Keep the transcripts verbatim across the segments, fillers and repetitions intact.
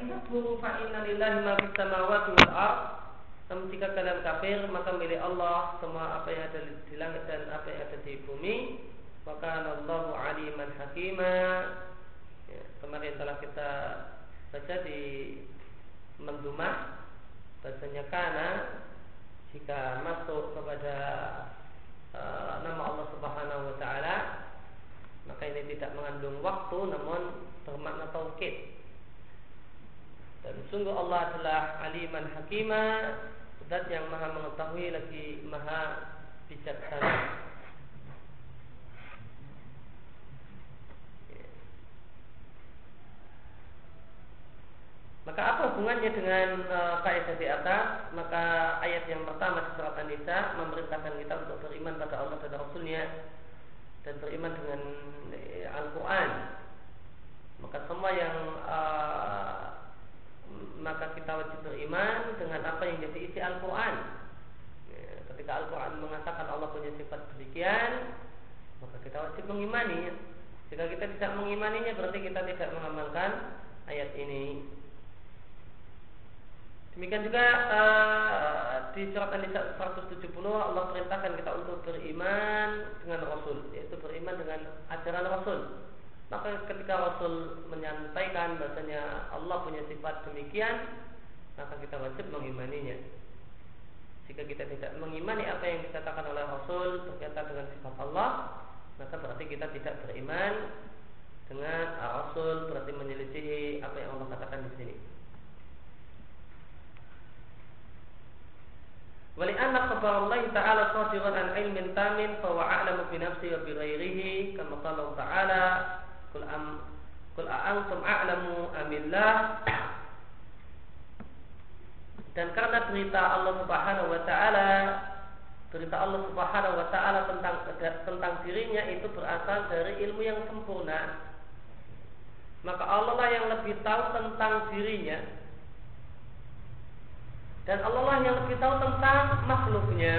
takfuru fa inna lillahi ma fis samawati wal ardh. Namun jika kalian kafir, maka milik Allah semua apa yang ada di langit dan apa yang ada di bumi. Maka Allahu aliman hakima. Ya, kemarin telah kita baca di mendumah bahasanya kana jika masuk kepada uh, nama Allah Subhanahu wa taala, maka ini tidak mengandung waktu namun bermakna taukid. Dan sungguh Allah adalah aliman hakima, zat yang maha mengetahui lagi maha bijaksana. Maka apa hubungannya dengan uh, kaidah di atas? Maka ayat yang pertama di surat An-Nisa memerintahkan kita untuk beriman pada Allah dan Rasulnya dan beriman dengan eh, Al-Quran. Maka semua yang uh, maka kita wajib beriman dengan apa yang jadi isi Al-Quran. Ya, ketika Al-Quran mengatakan Allah punya sifat demikian, maka kita wajib mengimaninya. Jika kita tidak mengimaninya, berarti kita tidak mengamalkan ayat ini. Demikian juga uh, di surat An-Nisa seratus tujuh puluh Allah perintahkan kita untuk beriman dengan Rasul, yaitu beriman dengan ajaran Rasul. Maka ketika Rasul menyampaikan bahasanya Allah punya sifat demikian, maka kita wajib mengimaninya. Jika kita tidak mengimani apa yang dikatakan oleh Rasul berkaitan dengan sifat Allah, maka berarti kita tidak beriman dengan Rasul, berarti menyelisihi apa yang Allah katakan di sini. Wali anna khabar Allah Ta'ala sadiran an ilmin tamin fa huwa a'lamu bi nafsi wa bi ghairihi kama qala Ta'ala Qul am Qul a'antum a'lamu amillah. Dan karena berita Allah Subhanahu wa taala, berita Allah Subhanahu wa taala tentang tentang dirinya itu berasal dari ilmu yang sempurna, maka Allah lah yang lebih tahu tentang dirinya dan Allah lah yang lebih tahu tentang makhluknya.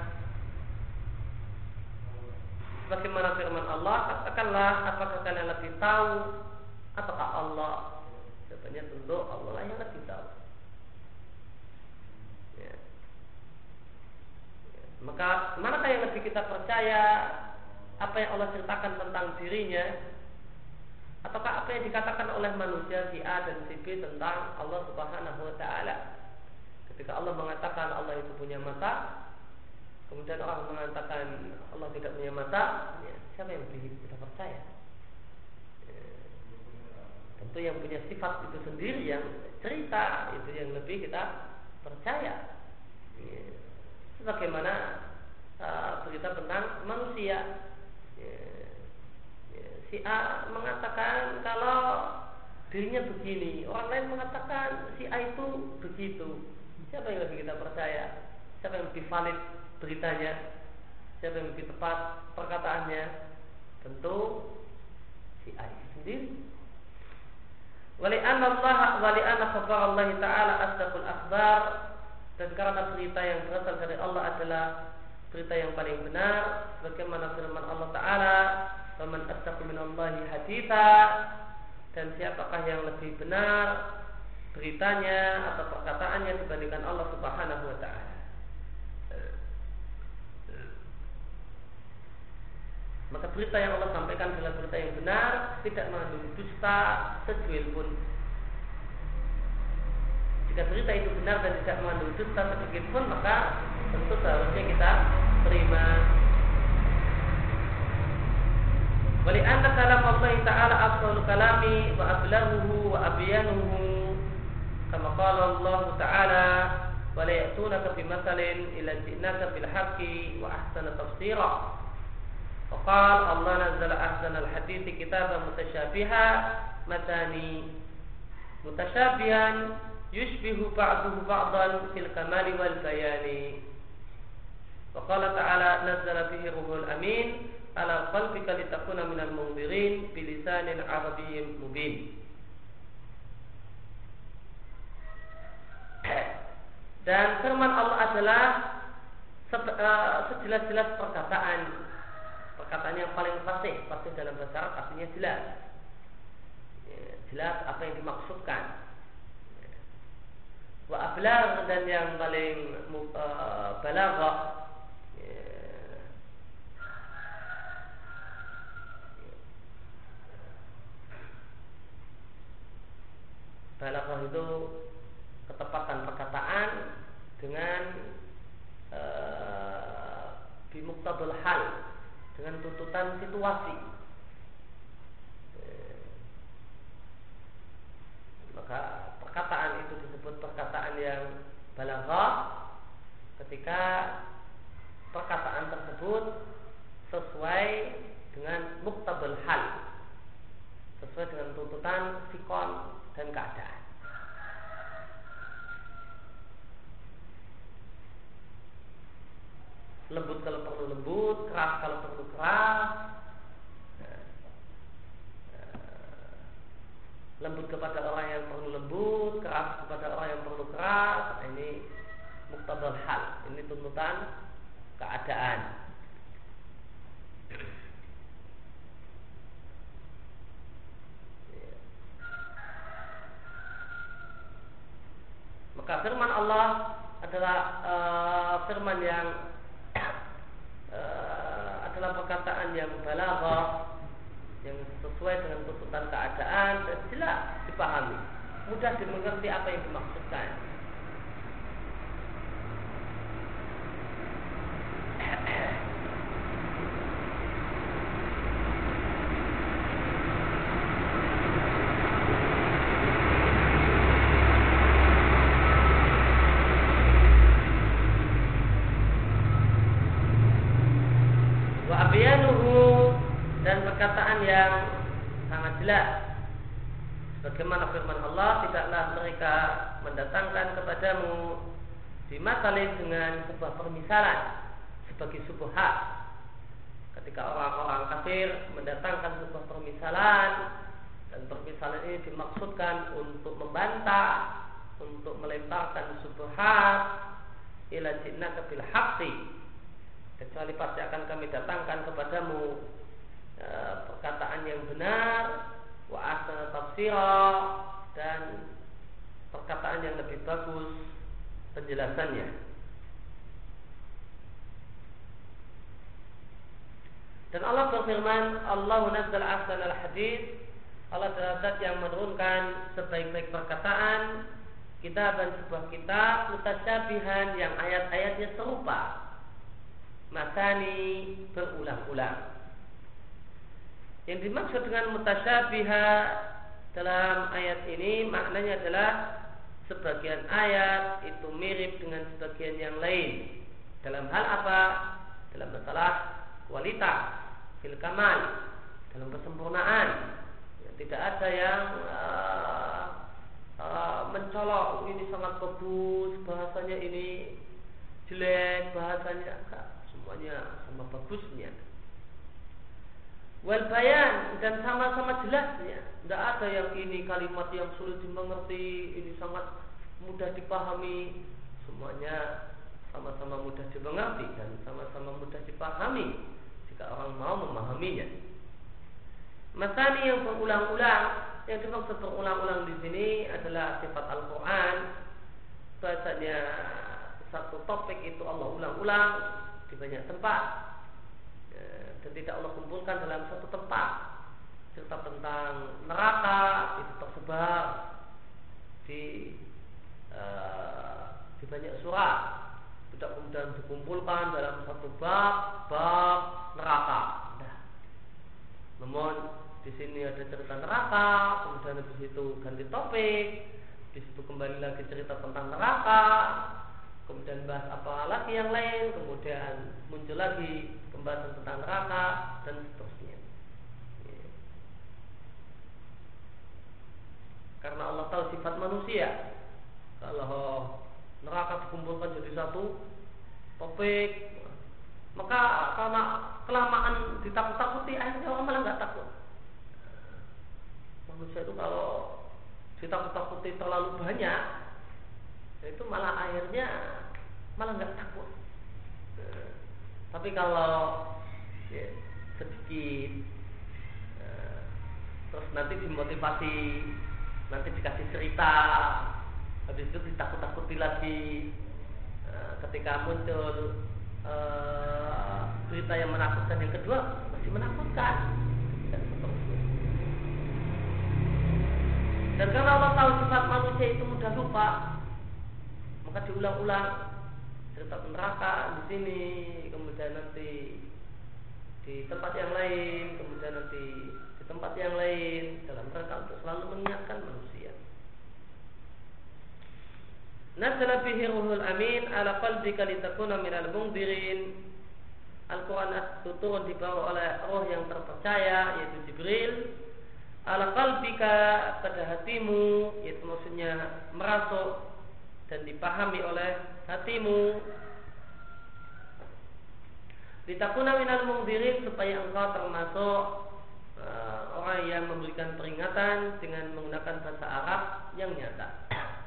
Bagaimana firman Allah, katakanlah apakah kalian lebih tahu ataukah Allah? Jawabannya tentu Allah lah yang lebih tahu. Ya. Ya. Maka manakah yang lebih kita percaya, apa yang Allah ceritakan tentang dirinya, ataukah apa yang dikatakan oleh manusia si A dan si B tentang Allah Subhanahu wa taala? Ketika Allah mengatakan Allah itu punya mata, kemudian orang mengatakan Allah tidak punya mata, ya, siapa yang lebih kita percaya? Ya, tentu yang punya sifat itu sendiri, yang cerita itu yang lebih kita percaya. Ya, sebagaimana uh, berita tentang manusia, ya, ya, si A mengatakan kalau dirinya begini, orang lain mengatakan si A itu begitu. Siapa yang lebih kita percaya? Siapa yang lebih valid beritanya? Siapa yang lebih tepat perkataannya? Tentu si A sendiri. Wali anna Allah wali anna khabar Allah Ta'ala asdaqul akhbar, dan karena berita yang berasal dari Allah adalah berita yang paling benar, sebagaimana firman Allah Ta'ala, "Faman asdaqu minallahi haditha," dan siapakah yang lebih benar beritanya atau perkataannya dibandingkan Allah Subhanahu wa taala. Maka berita yang Allah sampaikan adalah berita yang benar, tidak mengandung dusta secuil pun. Jika berita itu benar dan tidak mengandung dusta sedikit pun, maka tentu seharusnya kita terima. Wali anna kalam Allah Ta'ala afdalul kalami wa ablaghuhu wa abyanuhu, kama qala Allah Ta'ala, wa la ya'tunaka bimathalin illa ji'naka bil haqqi wa ahsana tafsira. Faqal Allah nazzala ahsanal hadithi kitaban mutasyabiha matani mutasyabihan yushbihu ba'duhu ba'dan fil kamali wal bayani. Wa qala ta'ala nazzala bihi ruhul amin ala qalbika litakuna minal munzirin bilisanin arabiyyin mubin. Dan firman Allah adalah sejelas-jelas perkataan, perkataan yang paling fasih. Fasih dalam bahasa Arab artinya jelas, jelas apa yang dimaksudkan. wa ablar, dan yang paling uh, balaghah. Balaghah itu ketepatan perkataan dengan uh, bimuqtadal hal, dengan tuntutan situasi. Maka perkataan itu disebut perkataan yang balaghah ketika perkataan tersebut sesuai dengan muqtadal hal, sesuai dengan tuntutan sikon dan keadaan. Lembut kalau perlu lembut, keras kalau perlu keras. Lembut kepada orang yang perlu lembut, keras kepada orang yang perlu keras. Ini muqtadal hal, ini tuntutan keadaan. Maka firman Allah adalah uh, firman yang uh, adalah perkataan yang balaghah, yang sesuai dengan tuntutan keadaan dan jelas dipahami, mudah dimengerti apa yang dimaksudkan. Wa abyanuhu, dan perkataan yang sangat jelas, bagaimana firman Allah, tidaklah mereka mendatangkan kepadamu dimatalin dengan sebuah permisalan sebagai subhat. Ketika orang-orang kafir mendatangkan sebuah permisalan, dan permisalan ini dimaksudkan untuk membantah, untuk melemparkan subhat, ila jinnaka bil haqqi, kecuali pasti akan kami datangkan kepadamu e, perkataan yang benar, wa ahsana tafsira, dan perkataan yang lebih bagus penjelasannya. Dan Allah berfirman, Allahu nazzala ahsanal hadits, Allah adalah zat yang menurunkan sebaik-baik perkataan, kitaban, sebuah kitab, mutasyabihan, yang ayat-ayatnya serupa, masani, berulang-ulang. Yang dimaksud dengan mutasyabiha dalam ayat ini maknanya adalah sebagian ayat itu mirip dengan sebagian yang lain. Dalam hal apa? Dalam masalah kualitas, fil kamal, dalam kesempurnaan. Ya, tidak ada yang uh, uh, mencolok, ini sangat bagus, bahasanya ini jelek, bahasanya enggak, semuanya sama bagusnya. Wal bayan, dan sama-sama jelasnya. Tidak ada yang ini kalimat yang sulit dimengerti, ini sangat mudah dipahami. Semuanya sama-sama mudah dimengerti dan sama-sama mudah dipahami jika orang mau memahaminya. Masani yang berulang-ulang, yang dimaksud berulang-ulang di sini adalah sifat Al-Quran. Bahasanya satu topik itu Allah ulang-ulang di banyak tempat, dan tidak Allah kumpulkan dalam satu tempat. Cerita tentang neraka itu tersebar di uh, di banyak surat, tidak kemudian dikumpulkan dalam satu bab bab neraka. Nah, namun di sini ada cerita neraka, kemudian di situ ganti topik, di situ kembali lagi cerita tentang neraka, kemudian bahas apa lagi yang lain, kemudian muncul lagi pembahasan tentang neraka, dan seterusnya. Karena Allah tahu sifat manusia, kalau neraka dikumpulkan jadi satu topik, maka karena kelamaan ditakut-takuti, akhirnya orang malah nggak takut. Manusia itu kalau ditakut-takuti terlalu banyak, itu malah akhirnya malah nggak takut. Nah, tapi kalau ya, sedikit, nah, terus nanti dimotivasi, nanti dikasih cerita, Habis itu ditakut-takuti lagi uh, ketika muncul uh, berita yang menakutkan yang kedua masih menakutkan dan seterusnya. Dan karena Allah tahu sifat manusia itu mudah lupa, maka diulang-ulang cerita neraka di sini, kemudian nanti di tempat yang lain, kemudian nanti di tempat yang lain, dalam rangka untuk selalu mengingatkan manusia. Nazala bihi ruhul amin ala qalbika litakuna minal mundirin. Al-Quran itu turun dibawa oleh roh yang terpercaya, yaitu Jibril. Ala qalbika, pada hatimu, yaitu maksudnya merasuk dan dipahami oleh hatimu. Litakuna minal mundirin, supaya engkau termasuk uh, orang yang memberikan peringatan dengan menggunakan bahasa Arab yang nyata.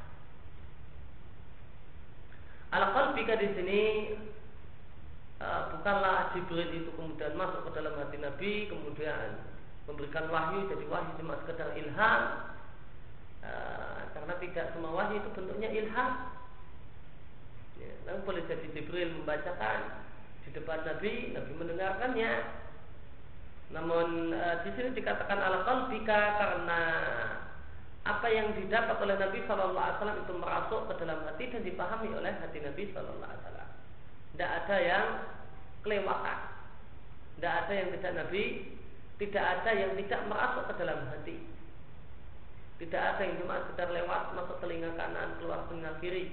Al-qalbika di sini uh, bukanlah Jibril itu kemudian masuk ke dalam hati Nabi, kemudian memberikan wahyu, jadi wahyu cuma sekedar ilham, uh, karena tidak semua wahyu itu bentuknya ilham. Ya, namun boleh jadi Jibril membacakan di depan Nabi, Nabi mendengarkannya. Namun uh, di sini dikatakan al-qalbika karena apa yang didapat oleh Nabi Shallallahu Alaihi Wasallam itu merasuk ke dalam hati dan dipahami oleh hati Nabi Shallallahu Alaihi Wasallam. Tidak ada yang kelewatan, tidak ada yang tidak Nabi, tidak ada yang tidak merasuk ke dalam hati, tidak ada yang cuma sekedar lewat masuk telinga kanan keluar telinga kiri.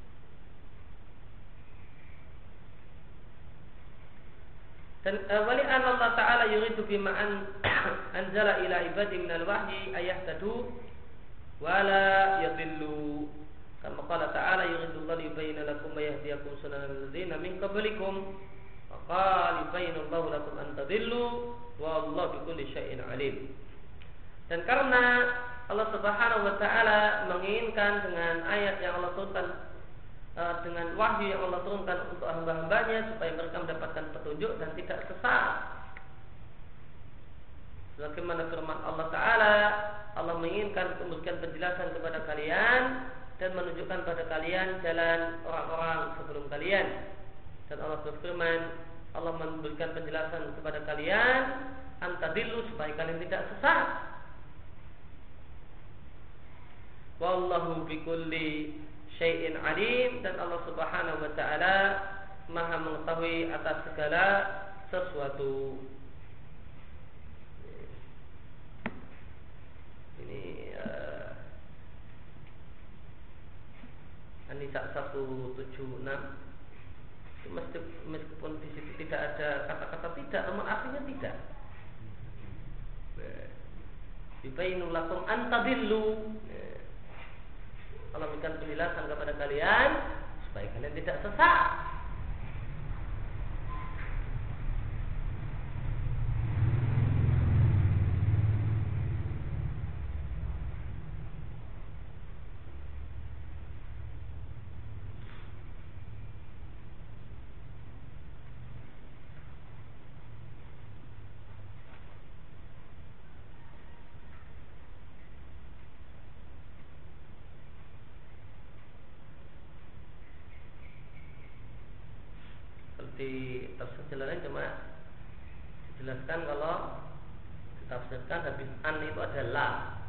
Dan wali an Allah Taala yuridu bima an anzala ila ibadi minal wahyi ayah tadu wala yadillu, kama qala ta'ala yuridu Allah yubayyana lakum wa yahdiyakum sunanal ladzina min qablikum wa qala yubayyinu Allah lakum an tadillu wa Allah bikulli syai'in alim. Dan karena Allah Subhanahu wa taala menginginkan dengan ayat yang Allah turunkan, uh, dengan wahyu yang Allah turunkan untuk hamba-hambanya supaya mereka mendapatkan petunjuk dan tidak sesat. Sebagaimana firman Allah Ta'ala, Allah menginginkan memberikan penjelasan kepada kalian dan menunjukkan pada kalian jalan orang-orang sebelum kalian. Dan Allah berfirman, Allah memberikan penjelasan kepada kalian antadillu, supaya kalian tidak sesat. Wallahu bikulli syai'in alim, dan Allah Subhanahu wa taala Maha mengetahui atas segala sesuatu. Ini uh, An-Nisa seratus tujuh puluh enam. Meskipun di situ tidak ada kata-kata tidak, namun artinya tidak. Yubayyinu lakum an tadillu. Allah berikan penjelasan kepada kalian supaya kalian tidak sesat. Di tafsir jalan cuma dijelaskan kalau ditafsirkan habis an itu adalah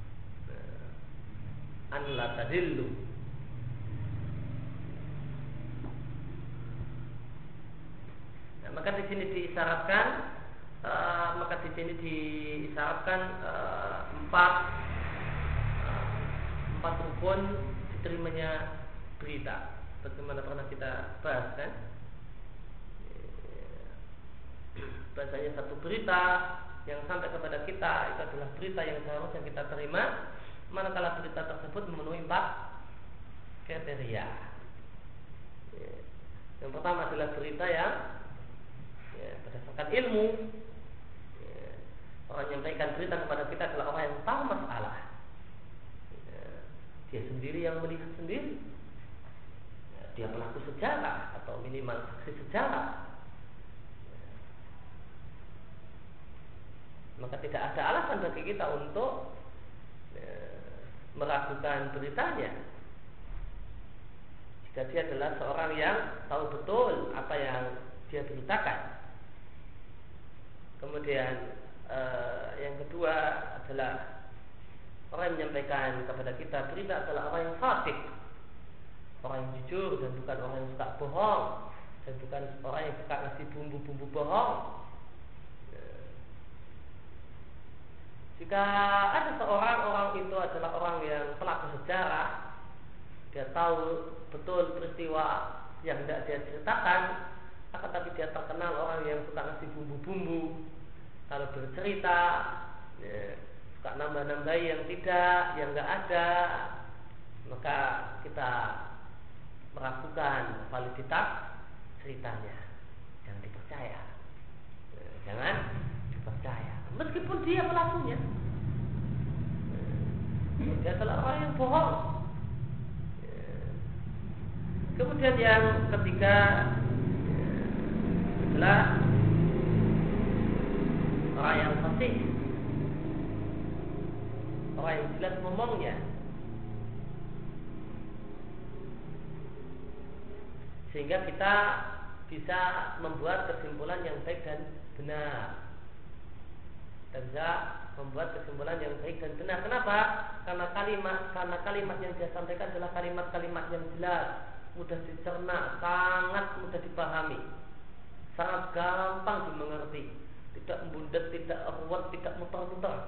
an la tadillu. Nah, maka di sini diisyaratkan uh, maka di sini diisyaratkan uh, empat uh, empat rukun diterimanya berita. Bagaimana pernah kita bahas kan? Bahasanya satu berita yang sampai kepada kita itu adalah berita yang seharusnya kita terima, manakala berita tersebut memenuhi empat kriteria. Yang pertama adalah berita yang ya, berdasarkan ilmu. Ya, orang yang menyampaikan berita kepada kita adalah orang yang tahu masalah. Ya, dia sendiri yang melihat sendiri. Ya, dia pelaku sejarah atau minimal saksi sejarah. Maka tidak ada alasan bagi kita untuk e, meragukan beritanya. Jadi adalah seorang yang tahu betul apa yang dia beritakan. Kemudian eh, yang kedua adalah orang yang menyampaikan kepada kita berita adalah orang yang fasik, orang yang jujur dan bukan orang yang suka bohong, dan bukan orang yang suka ngasih bumbu-bumbu bohong. Jika ada seorang orang itu adalah orang yang pelaku sejarah, dia tahu betul peristiwa yang tidak dia ceritakan, akan tapi dia terkenal orang yang suka ngasih bumbu-bumbu. Kalau bercerita, ya, suka nambah-nambahi yang tidak, yang nggak ada, maka kita meragukan validitas ceritanya. Jangan dipercaya, ya, jangan dipercaya. Meskipun dia pelakunya, ya, dia adalah orang yang bohong. Kemudian yang ketiga adalah orang yang fasih, orang yang jelas ngomongnya, sehingga kita bisa membuat kesimpulan yang baik dan benar, dan bisa membuat kesimpulan yang baik dan benar. Kenapa? Karena kalimat karena kalimat yang dia sampaikan adalah kalimat-kalimat yang jelas, mudah dicerna, sangat mudah dipahami, sangat gampang dimengerti, tidak membundet, tidak ruwet, tidak muter-muter.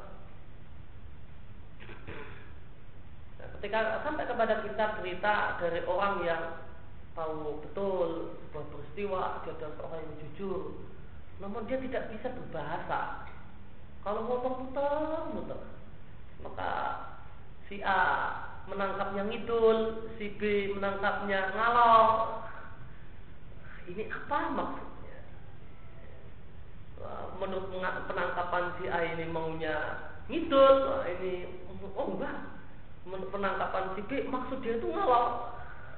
Nah, ketika sampai kepada kita berita dari orang yang tahu betul sebuah peristiwa, dia adalah orang yang jujur, namun dia tidak bisa berbahasa. Kalau ngomong muter-muter, maka si A menangkapnya ngidul, si B menangkapnya ngalor. Ini apa maksudnya? Menurut penangkapan si A ini maunya ngidul, ini oh enggak. Menurut penangkapan si B maksud dia itu ngalor.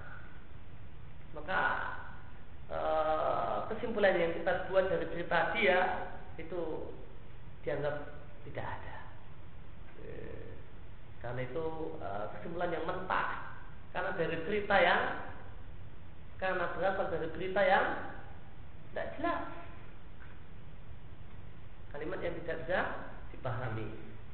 Maka eh, kesimpulan yang kita buat dari cerita dia itu dianggap tidak ada. Karena itu uh, kesimpulan yang mentah, karena dari berita yang karena berasal dari berita yang tidak jelas, kalimat yang tidak bisa dipahami.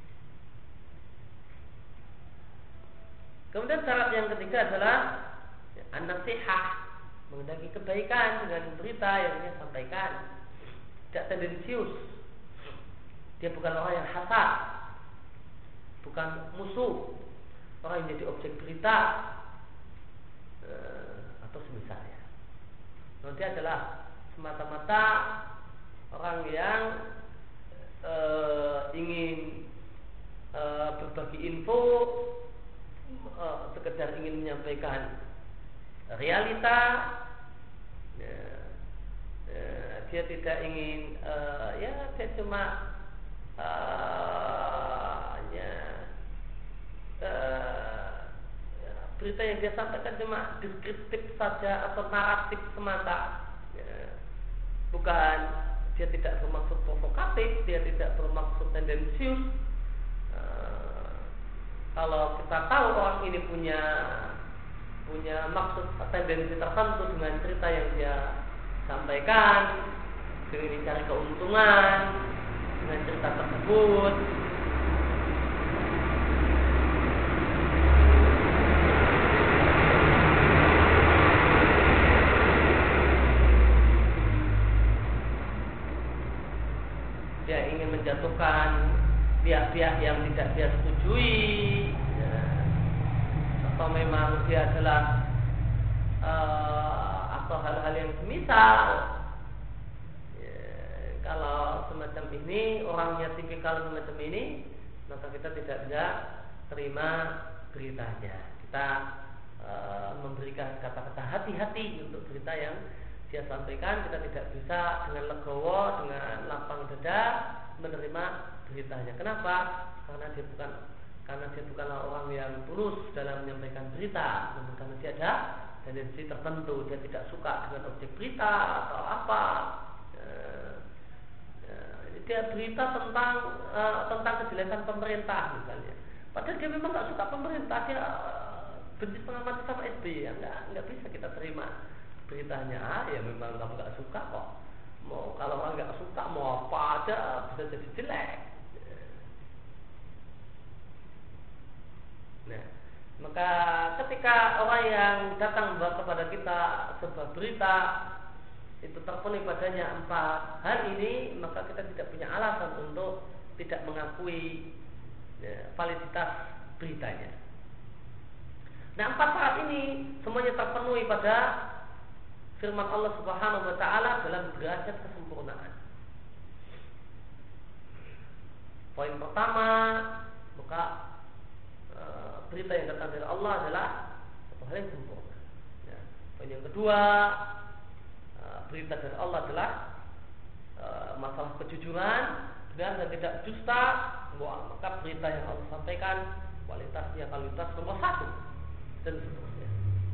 Kemudian syarat yang ketiga adalah an-nasihah, menghendaki kebaikan dengan berita yang dia sampaikan, tidak tendensius. Dia bukan orang yang hasad, bukan musuh, orang yang jadi objek berita eh, atau semisalnya. Nah, dia adalah semata-mata orang yang eh, ingin eh, berbagi info, eh, sekedar ingin menyampaikan realita. Ya, ya, dia tidak ingin eh, ya dia cuma Uh, ya, uh, berita yang dia sampaikan cuma deskriptif saja atau naratif semata, ya. Bukan, dia tidak bermaksud provokatif, dia tidak bermaksud tendensius. Uh, kalau kita tahu orang ini punya punya maksud tendensi tertentu dengan cerita yang dia sampaikan, ingin mencari keuntungan dengan cerita tersebut, dia ingin menjatuhkan pihak-pihak yang tidak dia setujui, ya. Atau memang dia adalah uh, atau hal-hal yang semisal. Kalau semacam ini, orangnya tipikal semacam ini, maka kita tidak bisa terima beritanya. Kita e, memberikan kata-kata hati-hati untuk berita yang dia sampaikan. Kita tidak bisa dengan legowo, dengan lapang dada menerima beritanya. Kenapa? Karena dia bukan karena dia bukanlah orang yang tulus dalam menyampaikan berita, namun karena dia ada tendensi tertentu, dia tidak suka dengan objek berita atau apa. E, Dia berita tentang uh, tentang kejelekan pemerintah misalnya. Padahal dia memang nggak suka pemerintah, dia uh, benci setengah mati sama S B Y, ya nggak nggak bisa kita terima beritanya. Ah, ya memang kamu nggak suka kok. Mau kalau orang nggak suka mau apa aja bisa jadi jelek. Nah, maka ketika orang yang datang kepada kita sebuah berita itu terpenuhi padanya empat hal ini, maka kita tidak punya alasan untuk tidak mengakui ya, validitas beritanya. Nah, empat syarat ini semuanya terpenuhi pada firman Allah Subhanahu wa taala dalam derajat kesempurnaan. Poin pertama, maka e, berita yang datang dari Allah adalah satu hal yang sempurna. Ya. Poin yang kedua, e, berita dari Allah adalah e, masalah kejujuran dan tidak dusta. Wah, maka berita yang Allah sampaikan kualitasnya kualitas nomor satu dan seterusnya.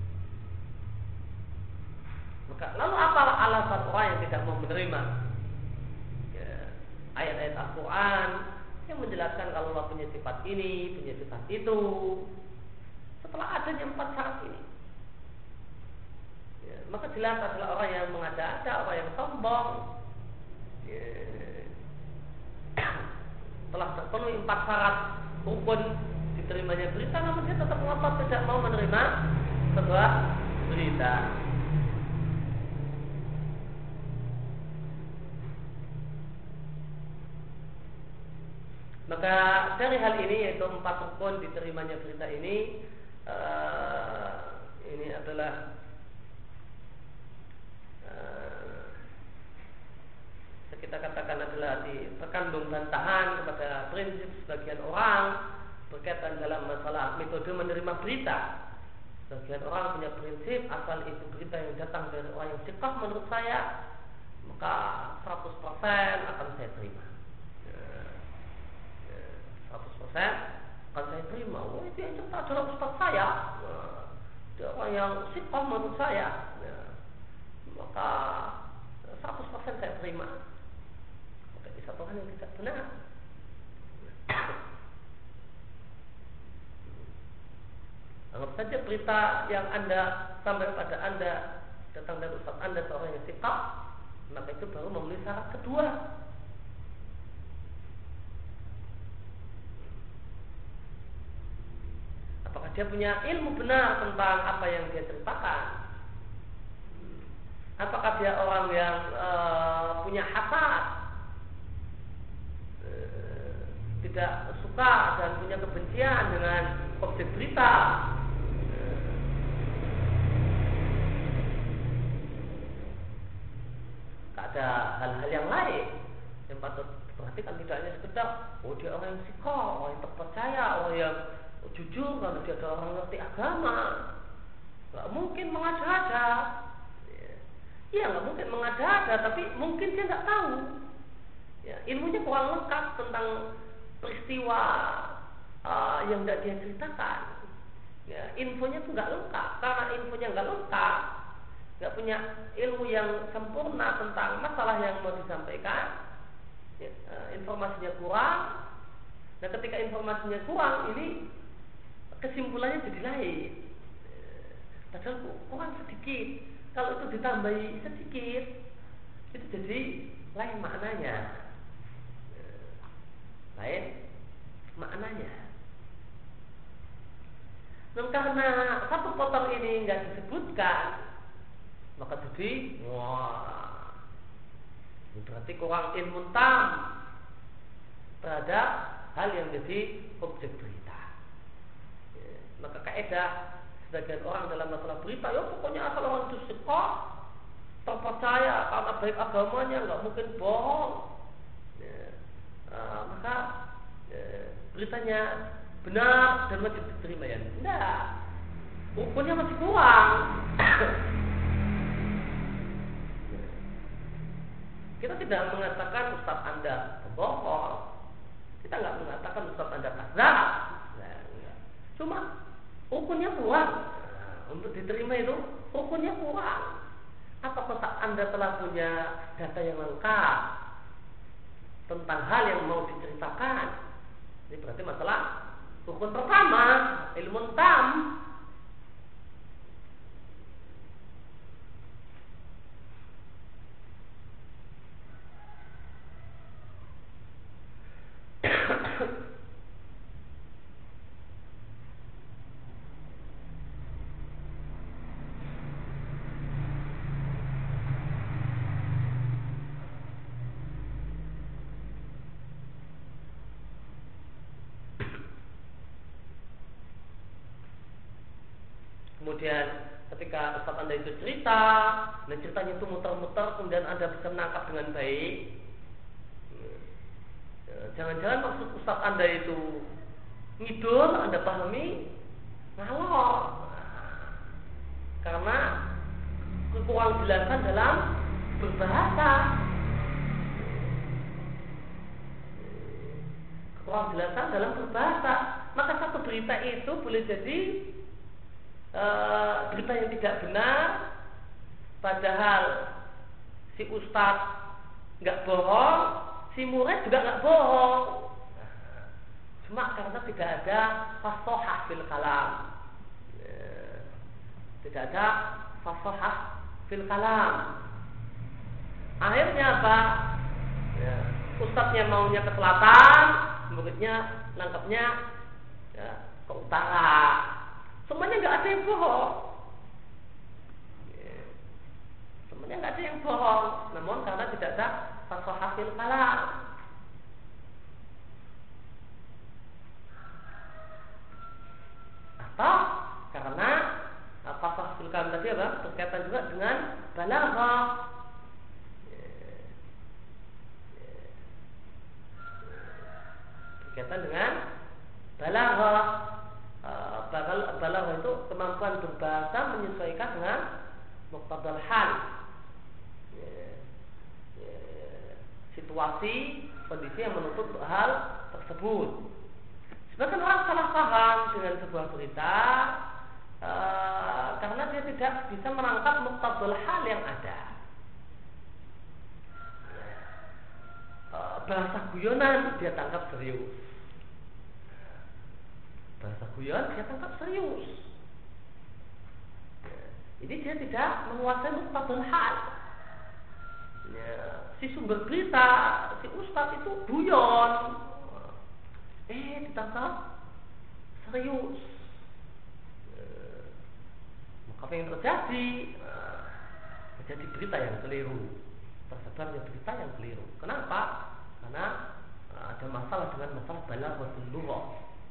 Maka lalu apa alasan orang yang tidak mau menerima ya, ayat-ayat Al-Quran yang menjelaskan kalau Allah punya sifat ini, punya sifat itu, setelah adanya empat syarat ini? Ya, maka jelas adalah orang yang mengada-ada, orang yang sombong. Ya, telah terpenuhi empat syarat rukun diterimanya berita, namun dia tetap ngotot tidak mau menerima sebuah berita. Maka dari hal ini, yaitu empat rukun diterimanya berita ini, uh, ini adalah uh, kita katakan adalah di terkandung bantahan kepada prinsip sebagian orang berkaitan dalam masalah metode menerima berita. Sebagian orang punya prinsip asal itu berita yang datang dari orang yang sikap menurut saya, maka seratus persen akan saya terima. seratus persen akan saya terima. Oh, itu yang cerita adalah ustaz saya. Nah, dia orang yang sikap menurut saya. Nah, maka seratus persen saya terima. Di satu hal yang tidak benar. Anggap saja berita yang anda sampai pada anda datang dari ustaz anda seorang yang sikap, maka itu baru memenuhi syarat kedua. Apakah dia punya ilmu benar tentang apa yang dia ceritakan? Apakah dia orang yang uh, punya hasad, tidak suka dan punya kebencian dengan objek berita? Tak ada hal-hal yang lain yang patut diperhatikan, tidak hanya sekedar oh dia orang yang sikap, orang yang terpercaya, orang yang jujur karena dia adalah orang ngerti agama. Gak mungkin mengada-ada. Iya, gak mungkin mengada-ada, tapi mungkin dia gak tahu. Ya, ilmunya kurang lengkap tentang peristiwa uh, yang tidak dia ceritakan. Ya, infonya tuh nggak lengkap. Karena infonya nggak lengkap, nggak punya ilmu yang sempurna tentang masalah yang mau disampaikan, ya, uh, informasinya kurang. Nah, ketika informasinya kurang, ini kesimpulannya jadi lain. Padahal kurang sedikit. Kalau itu ditambahi sedikit, itu jadi lain maknanya. Lain maknanya. Dan karena satu potong ini nggak disebutkan, maka jadi wah, ini berarti kurang ilmu tam terhadap hal yang menjadi objek berita. Ya, maka kaidah sebagian orang dalam masalah berita, ya pokoknya asal orang itu suka, terpercaya karena baik agamanya, nggak mungkin bohong. Ya, uh, maka ya, beritanya benar dan wajib diterima, ya tidak, ukurnya masih kurang. Kita tidak mengatakan ustaz anda berbohong, kita nggak mengatakan ustaz anda kadzab, nah, cuma ukurnya kurang. Nah, untuk diterima itu ukurnya kurang. Apakah ustaz anda telah punya data yang lengkap tentang hal yang mau diceritakan? Ini berarti masalah rukun pertama, ilmu tam. Kemudian ketika Ustaz Anda itu cerita, dan ceritanya itu muter-muter, kemudian Anda bisa menangkap dengan baik. Jangan-jangan maksud Ustaz Anda itu ngidul, Anda pahami ngalor. Karena kekurang jelasan dalam berbahasa. Kekurang jelasan dalam berbahasa. Maka satu berita itu boleh jadi e, berita yang tidak benar, padahal si ustadz nggak bohong, si murid juga nggak bohong. Cuma karena tidak ada fasohah fil kalam. Tidak ada fasohah fil kalam. Akhirnya apa? Ya, ustadznya maunya ke selatan, muridnya nangkapnya ya, ke utara. Semuanya nggak ada yang bohong. Ya, semuanya nggak ada yang bohong. Namun karena tidak ada fasohah fil kalam. Atau karena fasohah fil kalam tadi apa? Berkaitan juga dengan balaghah. Berkaitan dengan balaghah. Balaghah itu kemampuan berbahasa menyesuaikan dengan muqtadal hal, situasi, kondisi yang menuntut hal tersebut. Sebagian orang salah paham dengan sebuah berita e, karena dia tidak bisa menangkap muqtadal hal yang ada. E, bahasa guyonan dia tangkap serius. Bahasa guyon dia tangkap serius. Jadi dia tidak menguasai muqtadal hal. Ya, si sumber berita, si ustaz itu guyon, eh ditangkap serius. Maka apa yang terjadi? Terjadi berita yang keliru, tersebarnya berita yang keliru. Kenapa? Karena ada masalah dengan masalah balaghatul lughah.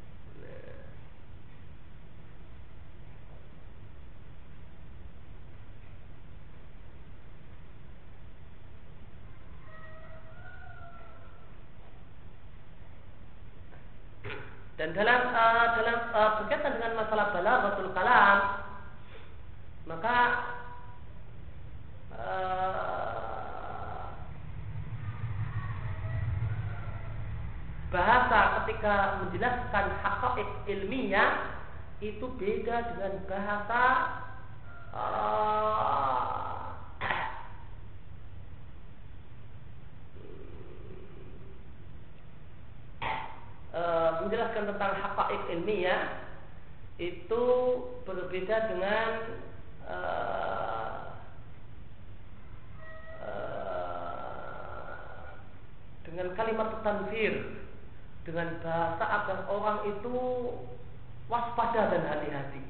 Dan dalam uh, dalam uh, berkaitan dengan masalah balaghatul kalam, maka uh, bahasa ketika menjelaskan haqaiq ilmiah itu beda dengan bahasa uh, E, menjelaskan tentang haqaiq ilmiah itu berbeda dengan e, e, dengan kalimat tanfir, dengan bahasa agar orang itu waspada dan hati-hati.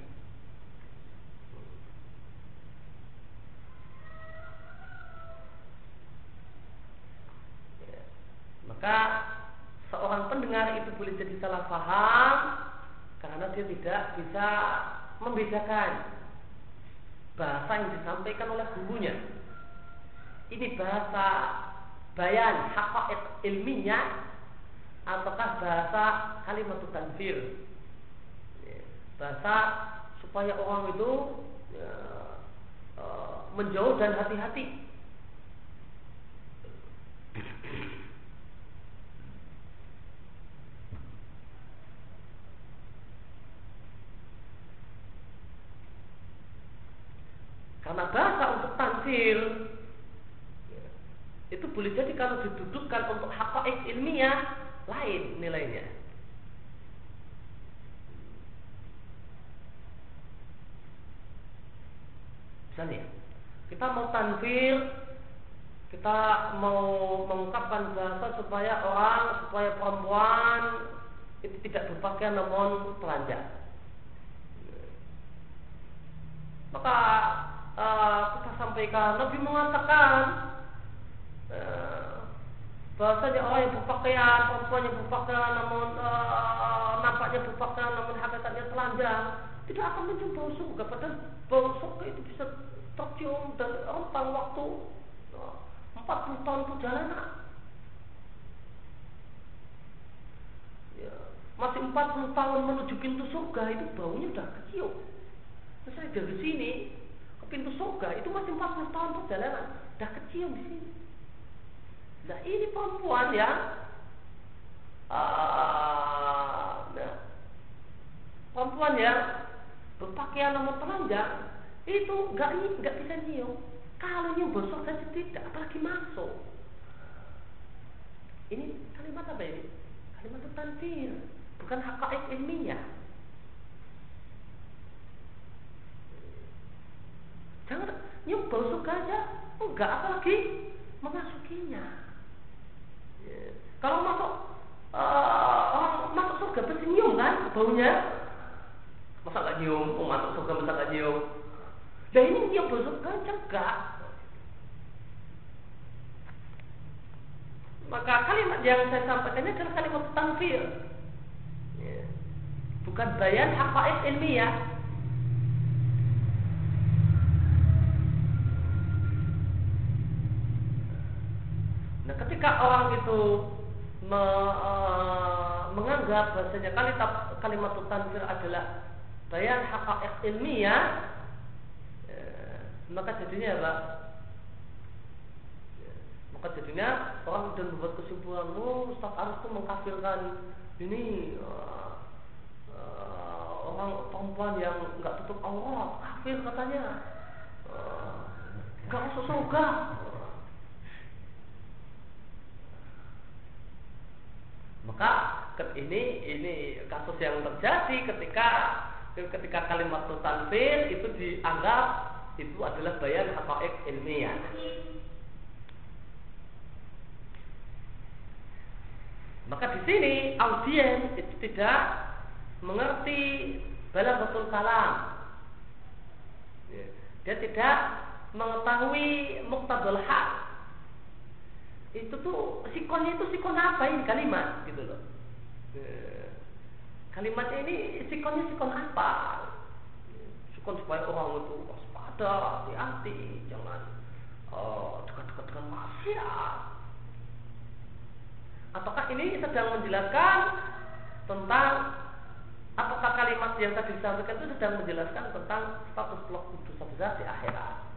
Ya. Maka seorang pendengar itu boleh jadi salah paham karena dia tidak bisa membedakan bahasa yang disampaikan oleh gurunya. Ini bahasa bayan haqaiq ilmiah ataukah bahasa kalimat tanfir, bahasa supaya orang itu ya, uh, menjauh dan hati-hati. Karena bahasa untuk tanfir ya, itu boleh jadi kalau didudukkan untuk haqaiq ilmiah lain nilainya. Misalnya kita mau tanfir, kita mau mengungkapkan bahasa supaya orang, supaya perempuan itu tidak berpakaian namun telanjang. Maka Uh, kita sampaikan Nabi mengatakan uh, bahasanya orang yang berpakaian, perempuan yang berpakaian namun uh, nampaknya berpakaian namun hakikatnya telanjang, tidak akan mencium bau surga, padahal bau surga itu bisa tercium dari rentang waktu empat puluh tahun perjalanan. Ya, masih empat puluh tahun menuju pintu surga itu baunya udah kecium. Misalnya dari sini ke pintu surga itu masih empat puluh tahun perjalanan, udah kecium di sini. Nah ini perempuan yang uh, nah, perempuan yang berpakaian nomor telanjang itu nggak nggak bisa nyium. Kalau nyium bau surga tidak, apalagi masuk. Ini kalimat apa ini? Kalimat tanfir, bukan haqaiq ilmiah. Jangan nyium bau surga aja, enggak, apalagi memasukinya. Ya. Kalau masuk uh, orang masuk surga pasti nyium kan baunya. Masa nggak nyium? Oh, masuk surga masa nggak nyium? Dan ini nyium bau surga enggak. Maka kalimat yang saya sampaikan ini adalah kalimat tanfir, ya. Bukan bayan haqaiq ilmiah. Nah, ketika orang itu me, uh, menganggap bahasanya kalimat kalimat tanfir adalah bayan haqaiq ilmiah, ya, maka jadinya apa? Maka jadinya orang sudah membuat kesimpulan, oh Ustaz Aris itu mengkafirkan ini uh, uh, orang perempuan yang nggak tutup aurat, kafir katanya, nggak uh, masuk surga. Maka ini ini kasus yang terjadi ketika ketika kalimat tanfir itu dianggap itu adalah bayan haqaiq ilmiah. Maka di sini audiens itu tidak mengerti balaghatul kalam. Dia tidak mengetahui muqtadal hal. Itu tuh sikonnya itu sikon apa ini kalimat gitu loh. Kalimatnya ini sikonnya sikon apa? Sikon supaya orang itu waspada, hati-hati, jangan uh, dekat-dekat dengan maksiat. Ataukah ini sedang menjelaskan tentang apakah kalimat yang tadi disampaikan itu sedang menjelaskan tentang status pelaku dosa besar di akhirat?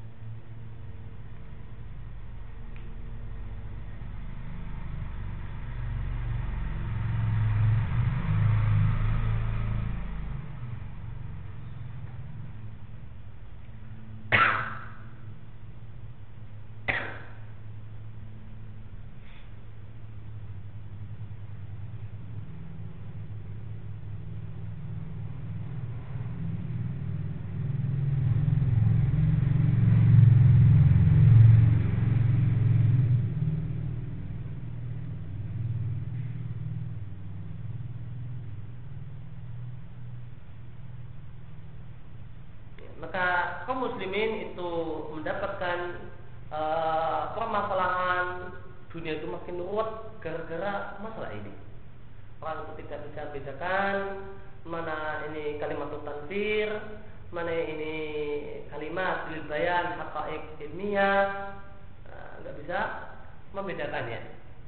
Maka kaum muslimin itu mendapatkan uh, permasalahan dunia itu makin ruwet gara-gara masalah ini. Orang itu tidak bisa bedakan mana ini kalimat tanfir, mana ini kalimat bil bayan haqaiq ilmiah, nggak uh, bisa membedakannya.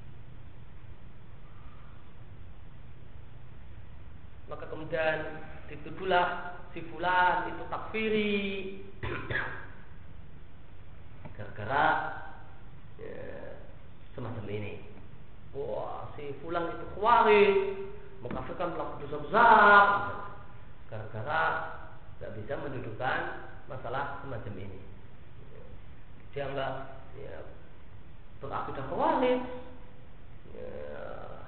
Maka kemudian dituduhlah si fulan itu takfiri gara-gara ya, semacam ini. Wah, si fulan itu khawarij, mengkafirkan pelaku dosa besar gara-gara tidak bisa mendudukan masalah semacam ini. Dia enggak ya, berakidah khawarij, ya,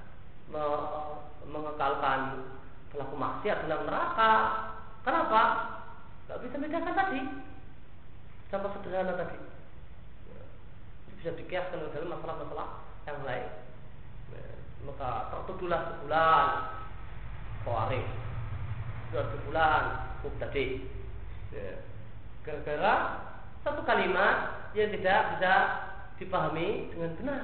mengekalkan pelaku maksiat dalam neraka. Kenapa? Tidak bisa bedakan tadi, sama sederhana tadi. Ya, bisa dikiaskan dalam masalah-masalah yang lain. Ya, maka tertuduhlah sebulan khawarij, dua sebulan mubtadi. Ya, gara-gara satu kalimat yang tidak bisa dipahami dengan benar.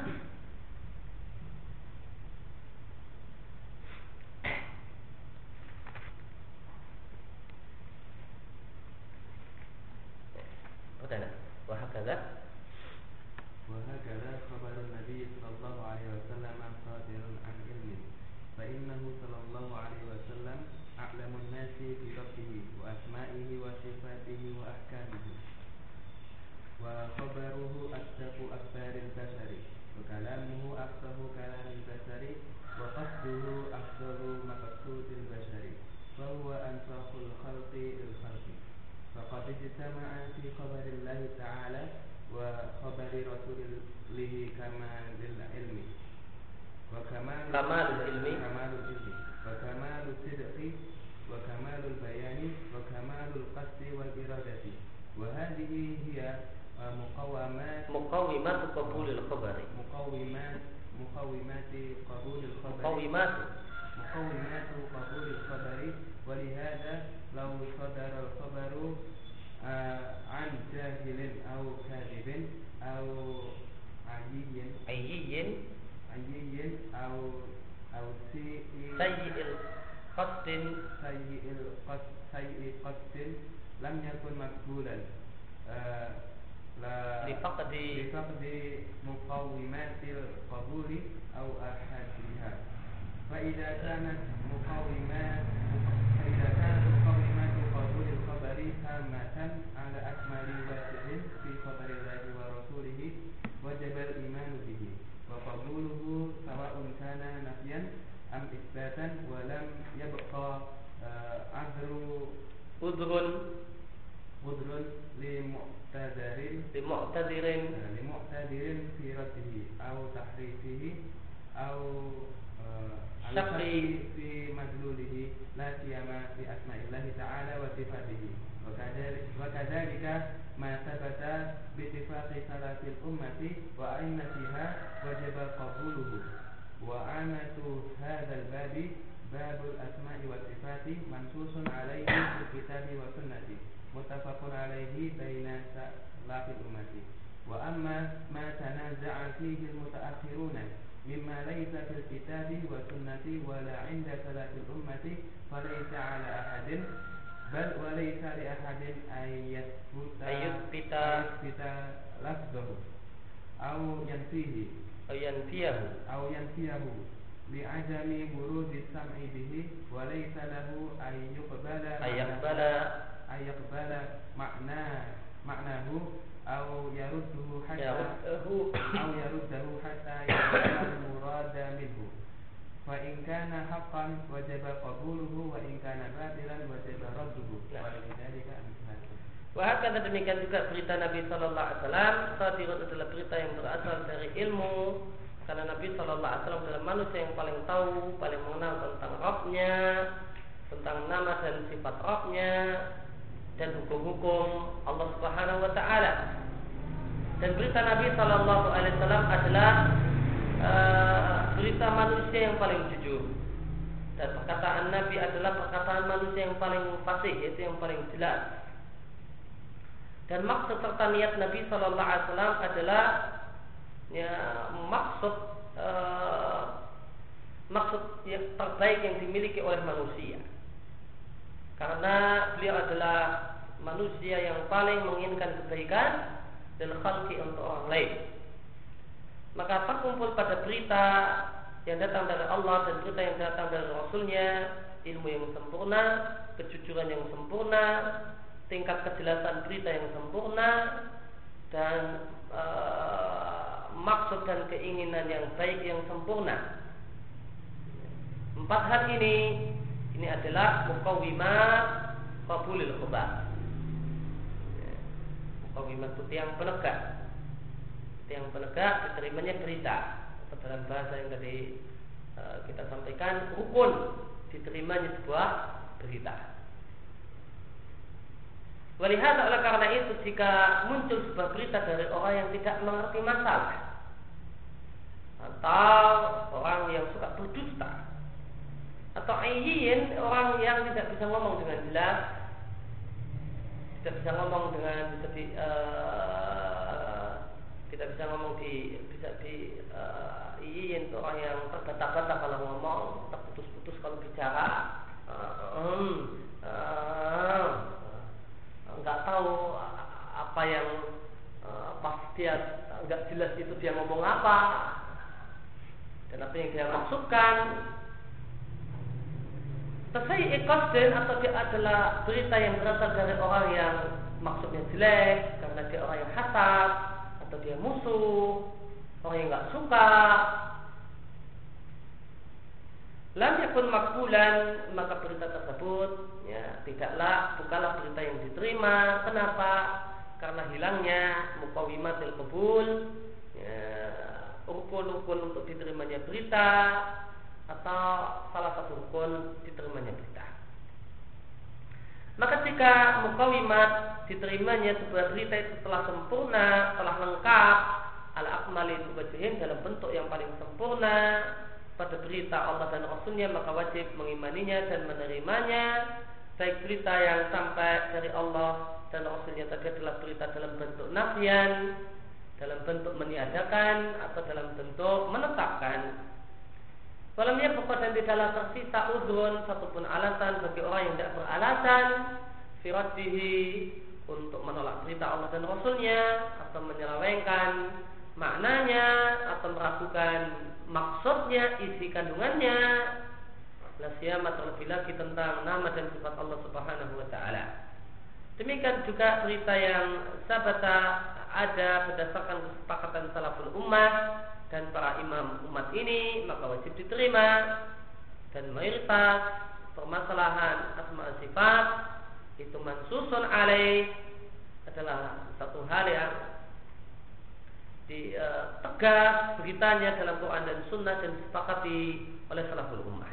ahsana. Wa hakadha وهكذا خبر النبي صلى الله عليه وسلم صادر عن علم فإنه صلى الله عليه وسلم أعلم الناس بربه وأسمائه وصفاته وأحكامه وخبره أصدق أخبار البشر وكلامه أفصح كلام البشر وقصده أفضل مقصود البشر فهو أنصاف الخلق للخلق فقد اجتمع في خبر الله تعالى وخبر رسوله كمال العلم وكمال كمال العلم كمال العلم وكمال الصدق وكمال البيان وكمال القصد والإرادة وهذه هي مقومات مقومات قبول الخبر مقومات مقومات قبول الخبر مقومات مقومات قبول الخبر ولهذا لو صدر الخبر عن جاهل أو كاذب أو عيي عيي عيي أو أو سيء سيء القصد سيء القصد سيء قصد لم يكن مقبولا لفقد لفقد مقومات القبول أو أحدها فإذا كانت مقومات فإذا كانت مقومات قبول الخبر تامة على أكمل وجه في خبر الله ورسوله وجب الإيمان به وقبوله سواء كان نفيا أم إثباتا ولم يبقى عذر عذر عذر لمعتذر لمعتذر لمعتذر في رده أو تحريفه أو شق في مدلوله لا سيما في أسماء الله تعالى وصفاته وكذلك, وكذلك ما ثبت باتفاق سلف الأمة وأئمتها وجب قبوله وعامة هذا الباب باب الأسماء والصفات منصوص عليه في الكتاب والسنة متفق عليه بين سلف الأمة وأما ما تنازع فيه المتأخرون مما ليس في الكتاب والسنة ولا عند سلف الأمة فليس على أحد بل وليس لأحد أن يثبت يثبت لفظه أو ينفيه أو ينفيه أو ينفيه لعدم ورود السمع به وليس له أن يقبل أن يقبل أن يقبل معناه معناه أو يرده حتى يرده أو يرده حتى يعلم المراد منه فإن كان حقا وجب قبوله وإن كان باطلا وجب رده ولذلك أمثاله. Wahakata demikian juga berita Nabi Sallallahu Alaihi Wasallam. Sadirun adalah berita yang berasal dari ilmu, karena Nabi Sallallahu Alaihi Wasallam adalah manusia yang paling tahu, paling mengenal tentang Rabbnya, tentang nama dan sifat Rabbnya dan hukum-hukum Allah Subhanahu Wa Taala. Dan berita Nabi Sallallahu Alaihi Wasallam adalah uh, berita manusia yang paling jujur. Dan perkataan Nabi adalah perkataan manusia yang paling fasih, yaitu yang paling jelas. Dan maksud serta niat Nabi Sallallahu Alaihi Wasallam adalah ya, maksud uh, maksud yang terbaik yang dimiliki oleh manusia. Karena beliau adalah manusia yang paling menginginkan kebaikan dan khalqi untuk orang lain. Maka terkumpul pada berita yang datang dari Allah dan berita yang datang dari Rasulnya, ilmu yang sempurna, kejujuran yang sempurna, tingkat kejelasan berita yang sempurna, dan e, maksud dan keinginan yang baik yang sempurna. Empat hal ini ini adalah muqawwimat qabulil khabar. Muqawwimat itu yang penegak, yang penegak diterimanya berita. Atau dalam bahasa yang tadi e, kita sampaikan, rukun diterimanya sebuah berita. Walihada, oleh karena itu, jika muncul sebuah berita dari orang yang tidak mengerti masalah atau orang yang suka berdusta atau ayyin, orang yang tidak bisa ngomong dengan jelas, tidak bisa ngomong dengan bisa di, uh, tidak bisa ngomong di bisa di uh, ayyin, orang yang terbata-bata kalau ngomong, terputus-putus kalau bicara, uh, um, uh, nggak tahu apa yang dia ngomong apa dan apa yang dia maksudkan. Tasayyi qasdin atau dia adalah berita yang berasal dari orang yang maksudnya jelek karena dia orang yang hasad atau dia musuh, orang yang nggak suka, lam yakun makbulan, maka berita tersebut ya tidaklah bukanlah berita yang diterima. Kenapa? Karena hilangnya muqawimatil qabul, ya, rukun-rukun untuk diterimanya berita atau salah satu rukun diterimanya berita. Maka jika muqawimat diterimanya sebuah berita itu telah sempurna, telah lengkap, al-akmali wajhin dalam bentuk yang paling sempurna pada berita Allah dan Rasulnya, maka wajib mengimaninya dan menerimanya. Baik berita yang sampai dari Allah dan Rasulnya tadi adalah berita dalam bentuk nafian, dalam bentuk meniadakan, atau dalam bentuk menetapkan. Walamnya pokok dan tidaklah tersisa udhun satupun alasan bagi orang yang tidak beralasan firaddihi untuk menolak berita Allah dan Rasulnya, atau menyelewengkan maknanya, atau meragukan maksudnya, isi kandungannya, lasiyama terlebih lagi tentang nama dan sifat Allah Subhanahu wa taala. Demikian juga berita yang sabata ada berdasarkan kesepakatan salaful ummah dan para imam umat ini, maka wajib diterima. Dan mayoritas permasalahan asma sifat itu mansusun alaih, adalah satu hal yang di, uh, tegas beritanya dalam Quran dan Sunnah dan disepakati oleh salaful ummah.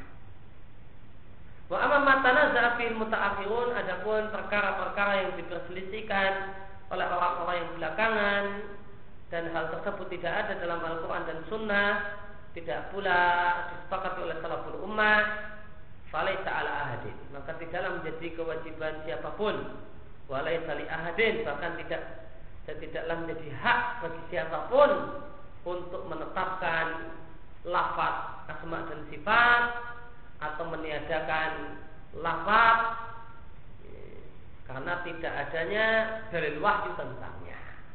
Wa amma ma tanaza'a fil mutaakhirun, adapun perkara-perkara yang diperselisihkan oleh orang-orang yang belakangan dan hal tersebut tidak ada dalam Al-Quran dan Sunnah, tidak pula disepakati oleh salaful ummah, falaisa ala ahadin, maka tidaklah menjadi kewajiban siapapun, walaisa li ahadin, bahkan tidak dan tidaklah menjadi hak bagi siapapun untuk menetapkan lafaz asma dan sifat atau meniadakan lafaz karena tidak adanya dalil wahyu tentangnya.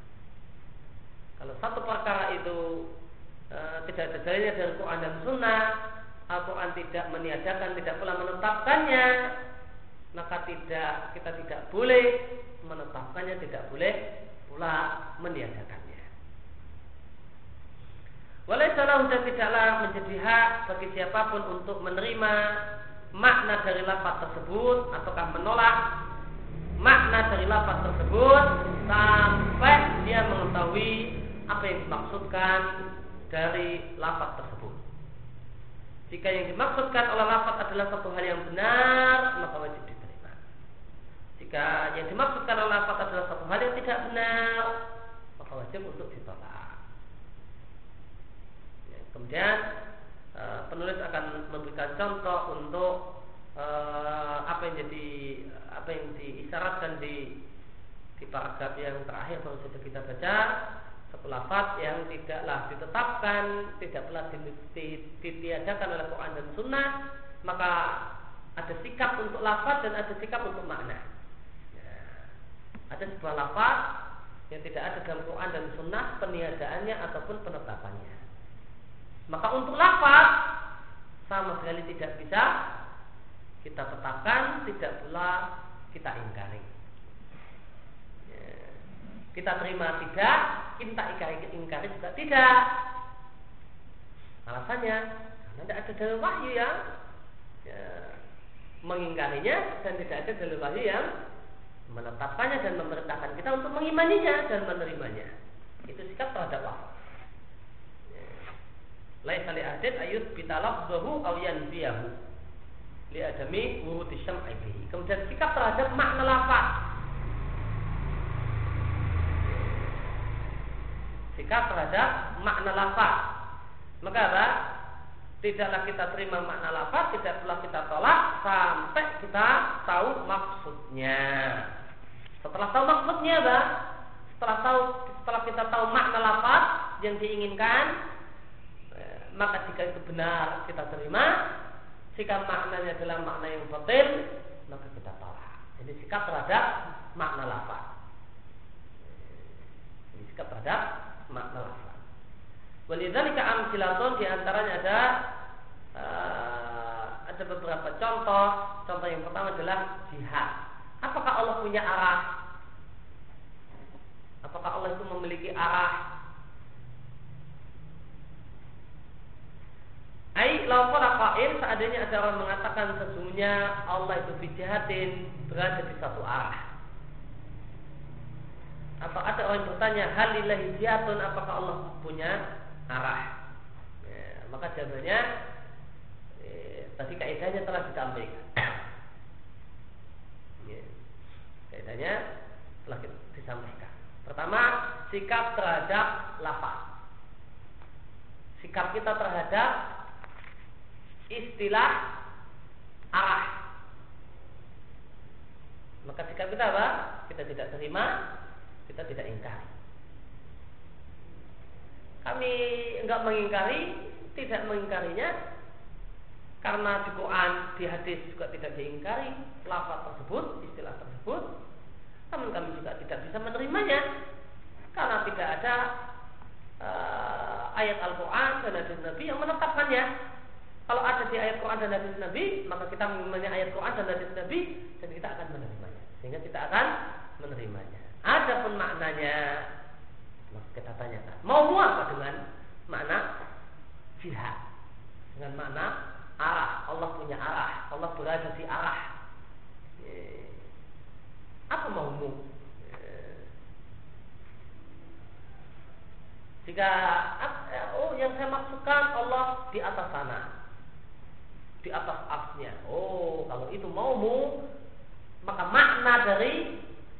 Kalau satu perkara itu e, tidak ada dalilnya dari Quran dan Sunnah, Al-Quran tidak meniadakan, tidak pula menetapkannya, maka tidak kita tidak boleh menetapkannya, tidak boleh pula meniadakannya. Walaisalahu, dan tidaklah menjadi hak bagi siapapun untuk menerima makna dari lafaz tersebut ataukah menolak makna dari lafaz tersebut sampai dia mengetahui apa yang dimaksudkan dari lafaz tersebut. Jika yang dimaksudkan oleh lafaz adalah satu hal yang benar, maka wajib diterima. Jika yang dimaksudkan oleh lafaz adalah satu hal yang tidak benar, maka wajib untuk ditolak. Ya, kemudian uh, penulis akan memberikan contoh untuk uh, apa yang jadi apa yang diisyaratkan di di paragraf yang terakhir baru saja kita baca. Satu lafaz yang tidaklah ditetapkan, tidak pula ditiadakan oleh Quran dan Sunnah, maka ada sikap untuk lafaz dan ada sikap untuk makna. Nah, ada sebuah lafaz yang tidak ada dalam Quran dan Sunnah peniadaannya ataupun penetapannya. Maka untuk lafaz sama sekali tidak bisa kita tetapkan, tidak pula kita ingkari. Kita terima tidak, kita ingkari, ingkari juga tidak. Alasannya karena tidak ada dalil wahyu yang ya, mengingkarinya dan tidak ada dalil wahyu yang menetapkannya dan memerintahkan kita untuk mengimaninya dan menerimanya. Itu sikap terhadap lafaz. Laisa li ahadin ayut bitalafzuhu aw yanfiyahu li adami wurudi syam'i bihi. Kemudian sikap terhadap makna lafaz. Sikap terhadap makna lafaz. Maka apa? Tidaklah kita terima makna lafaz, tidak pula kita tolak sampai kita tahu maksudnya. Setelah tahu maksudnya, apa? Setelah tahu, setelah kita tahu makna lafaz yang diinginkan, maka jika itu benar kita terima. Jika maknanya adalah makna yang batil, maka kita tolak. Jadi sikap terhadap makna lafaz. Jadi sikap terhadap makna lafaz. Walidzalika amsilatun, di antaranya ada uh, ada beberapa contoh. Contoh yang pertama adalah jihad. Apakah Allah punya arah? Apakah Allah itu memiliki arah? Ai law qala qail, seandainya ada orang mengatakan sesungguhnya Allah itu bijahatin, berada di satu arah. Atau ada orang yang bertanya, halillahi jihatun, apakah Allah punya arah? Ya, maka jawabannya eh, tadi kaidahnya telah disampaikan. Ya, kaidahnya telah disampaikan. Pertama, sikap terhadap lafaz. Sikap kita terhadap istilah arah. Maka sikap kita apa? Kita tidak terima, kita tidak ingkari. Kami enggak mengingkari, tidak mengingkarinya karena di Quran, di hadis juga tidak diingkari lafaz tersebut, istilah tersebut. Namun kami juga tidak bisa menerimanya karena tidak ada uh, ayat Al-Quran dan hadis Nabi yang menetapkannya. Kalau ada di ayat Quran dan hadis Nabi, maka kita menerimanya ayat Quran dan hadis Nabi, dan kita akan menerimanya. Sehingga kita akan menerimanya. Adapun maknanya, maka kita tanyakan, mau apa dengan makna jihad? Dengan makna arah. Allah punya arah. Allah berada di arah. Apa maumu? Jika oh yang saya maksudkan Allah di atas sana, di atas arsnya. Oh, kalau itu maumu, maka makna dari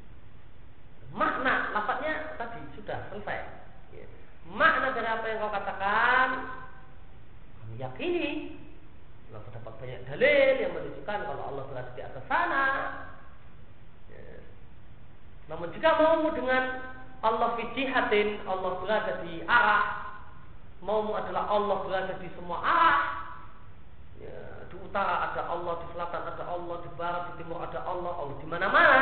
makna lafadznya tadi sudah selesai. Ya. Makna dari apa yang kau katakan, kami yakini. Kalau terdapat banyak dalil yang menunjukkan kalau Allah berada di atas sana. Ya. Namun jika maumu dengan Allah fi jihatin, Allah berada di arah, maumu adalah Allah berada di semua arah. Ya, di utara ada Allah, di selatan ada Allah, di barat, di timur ada Allah, Allah di mana-mana.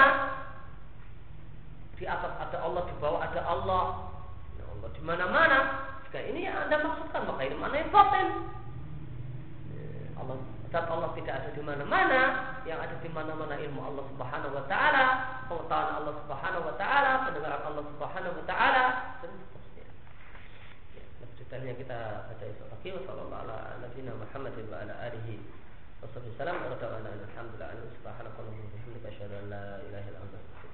Di atas ada Allah, di bawah ada Allah. Ya, Allah di mana-mana. Jika ini yang Anda maksudkan, maka ini mana yang batin. Ya, Allah, zat Allah tidak ada di mana-mana. Yang ada di mana-mana ilmu Allah Subhanahu wa taala, pengetahuan Allah Subhanahu wa taala, pendengaran Allah Subhanahu wa taala, dan seterusnya. Ya, detailnya kita baca esok lagi. Wassallallahu ala nabiyina Muhammadin wa ala alihi wasallam. Alhamdulillah, subhanallahi wa bihamdihi, asyhadu an la ilaha illa anta